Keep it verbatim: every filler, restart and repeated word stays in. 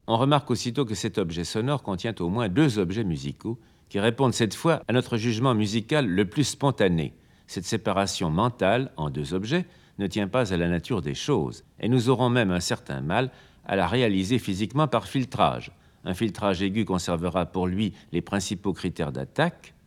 on remarque aussitôt que cet objet sonore contient au moins deux objets musicaux qui répondent cette fois à notre jugement musical le plus spontané. Cette séparation mentale en deux objets ne tient pas à la nature des choses, et nous aurons même un certain mal à la réaliser physiquement par filtrage. Un filtrage aigu conservera pour lui les principaux critères d'attaque,